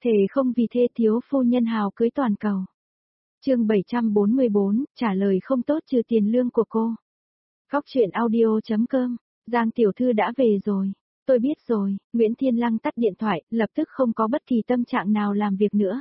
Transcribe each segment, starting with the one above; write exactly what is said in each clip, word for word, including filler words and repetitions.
Thề không vì thê thiếu phu nhân hào cưới toàn cầu. Chương bảy trăm bốn mươi bốn, trả lời không tốt trừ tiền lương của cô. Góc truyện audio.com, Giang tiểu thư đã về rồi. Tôi biết rồi, Nguyễn Thiên Lăng tắt điện thoại, lập tức không có bất kỳ tâm trạng nào làm việc nữa.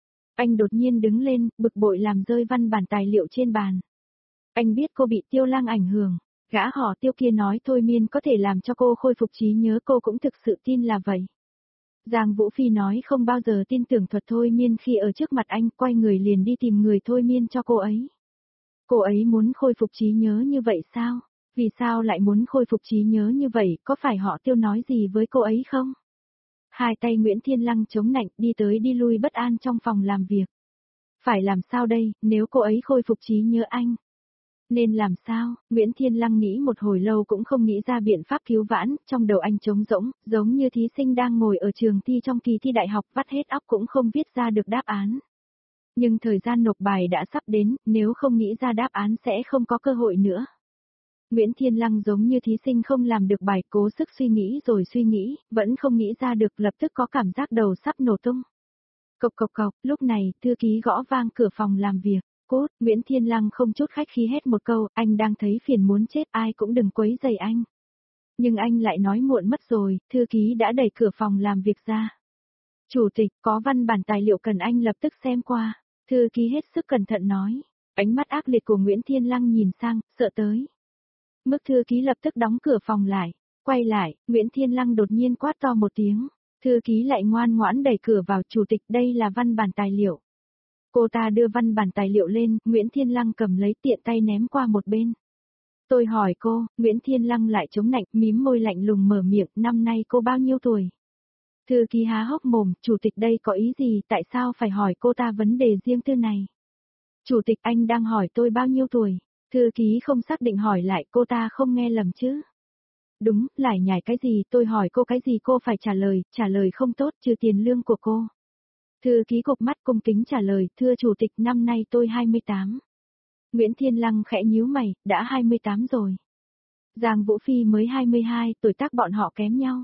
Anh đột nhiên đứng lên, bực bội làm rơi văn bản tài liệu trên bàn. Anh biết cô bị Tiêu Lăng ảnh hưởng, gã họ Tiêu kia nói thôi miên có thể làm cho cô khôi phục trí nhớ, cô cũng thực sự tin là vậy. Giang Vũ Phi nói không bao giờ tin tưởng thuật thôi miên khi ở trước mặt anh, quay người liền đi tìm người thôi miên cho cô ấy. Cô ấy muốn khôi phục trí nhớ như vậy sao? Vì sao lại muốn khôi phục trí nhớ như vậy, có phải họ Tiêu nói gì với cô ấy không? Hai tay Nguyễn Thiên Lăng chống nạnh đi tới đi lui bất an trong phòng làm việc. Phải làm sao đây, nếu cô ấy khôi phục trí nhớ anh? Nên làm sao? Nguyễn Thiên Lăng nghĩ một hồi lâu cũng không nghĩ ra biện pháp cứu vãn, trong đầu anh trống rỗng, giống như thí sinh đang ngồi ở trường thi trong kỳ thi đại học vắt hết óc cũng không viết ra được đáp án. Nhưng thời gian nộp bài đã sắp đến, nếu không nghĩ ra đáp án sẽ không có cơ hội nữa. Nguyễn Thiên Lăng giống như thí sinh không làm được bài, cố sức suy nghĩ rồi suy nghĩ, vẫn không nghĩ ra được, lập tức có cảm giác đầu sắp nổ tung. Cộc cộc cộc, lúc này, thư ký gõ vang cửa phòng làm việc. Cốt, Nguyễn Thiên Lăng không chút khách khí hết một câu, anh đang thấy phiền muốn chết, ai cũng đừng quấy rầy anh. Nhưng anh lại nói muộn mất rồi, thư ký đã đẩy cửa phòng làm việc ra. Chủ tịch, có văn bản tài liệu cần anh lập tức xem qua. Thư ký hết sức cẩn thận nói. Ánh mắt ác liệt của Nguyễn Thiên Lăng nhìn sang, sợ tới. Mức thư ký lập tức đóng cửa phòng lại. Quay lại, Nguyễn Thiên Lăng đột nhiên quát to một tiếng. Thư ký lại ngoan ngoãn đẩy cửa vào. Chủ tịch, đây là văn bản tài liệu. Cô ta đưa văn bản tài liệu lên, Nguyễn Thiên Lăng cầm lấy tiện tay ném qua một bên. Tôi hỏi cô, Nguyễn Thiên Lăng lại chống nạnh, mím môi lạnh lùng mở miệng, năm nay cô bao nhiêu tuổi? Thư ký há hốc mồm, chủ tịch đây có ý gì, tại sao phải hỏi cô ta vấn đề riêng tư này? Chủ tịch, anh đang hỏi tôi bao nhiêu tuổi? Thư ký không xác định hỏi lại, cô ta không nghe lầm chứ? Đúng, lải nhải cái gì, tôi hỏi cô cái gì cô phải trả lời, trả lời không tốt trừ tiền lương của cô. Thư ký cụp mắt cung kính trả lời, thưa chủ tịch, năm nay tôi hai mươi tám. Nguyễn Thiên Lăng khẽ nhíu mày, đã hai mươi tám rồi. Giang Vũ Phi mới hai mươi hai, tuổi tác bọn họ kém nhau.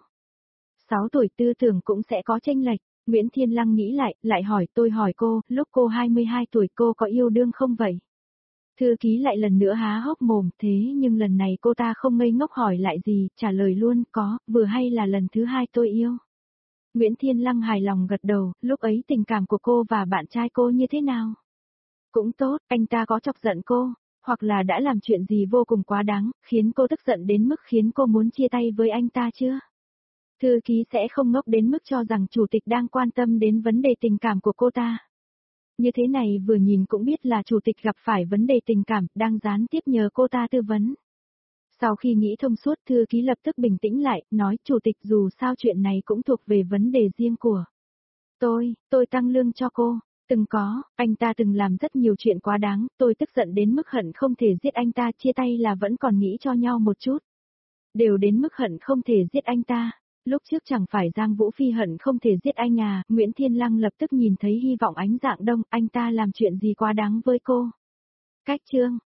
sáu tuổi tư tưởng cũng sẽ có chênh lệch. Nguyễn Thiên Lăng nghĩ lại, lại hỏi, tôi hỏi cô, lúc cô hai mươi hai tuổi cô có yêu đương không vậy? Thư ký lại lần nữa há hốc mồm, thế nhưng lần này cô ta không ngây ngốc hỏi lại gì, trả lời luôn, có, vừa hay là lần thứ hai tôi yêu. Nguyễn Thiên Lăng hài lòng gật đầu, lúc ấy tình cảm của cô và bạn trai cô như thế nào? Cũng tốt, anh ta có chọc giận cô, hoặc là đã làm chuyện gì vô cùng quá đáng, khiến cô tức giận đến mức khiến cô muốn chia tay với anh ta chưa? Thư ký sẽ không ngốc đến mức cho rằng chủ tịch đang quan tâm đến vấn đề tình cảm của cô ta. Như thế này vừa nhìn cũng biết là chủ tịch gặp phải vấn đề tình cảm, đang gián tiếp nhờ cô ta tư vấn. Sau khi nghĩ thông suốt, thư ký lập tức bình tĩnh lại, nói, chủ tịch dù sao chuyện này cũng thuộc về vấn đề riêng của tôi, tôi tăng lương cho cô. Từng có, anh ta từng làm rất nhiều chuyện quá đáng, tôi tức giận đến mức hận không thể giết anh ta, chia tay là vẫn còn nghĩ cho nhau một chút. Đều đến mức hận không thể giết anh ta. Lúc trước chẳng phải Giang Vũ Phi hận không thể giết anh à, Nguyễn Thiên Lăng lập tức nhìn thấy hy vọng ánh dạng đông, anh ta làm chuyện gì quá đáng với cô. Cách chương,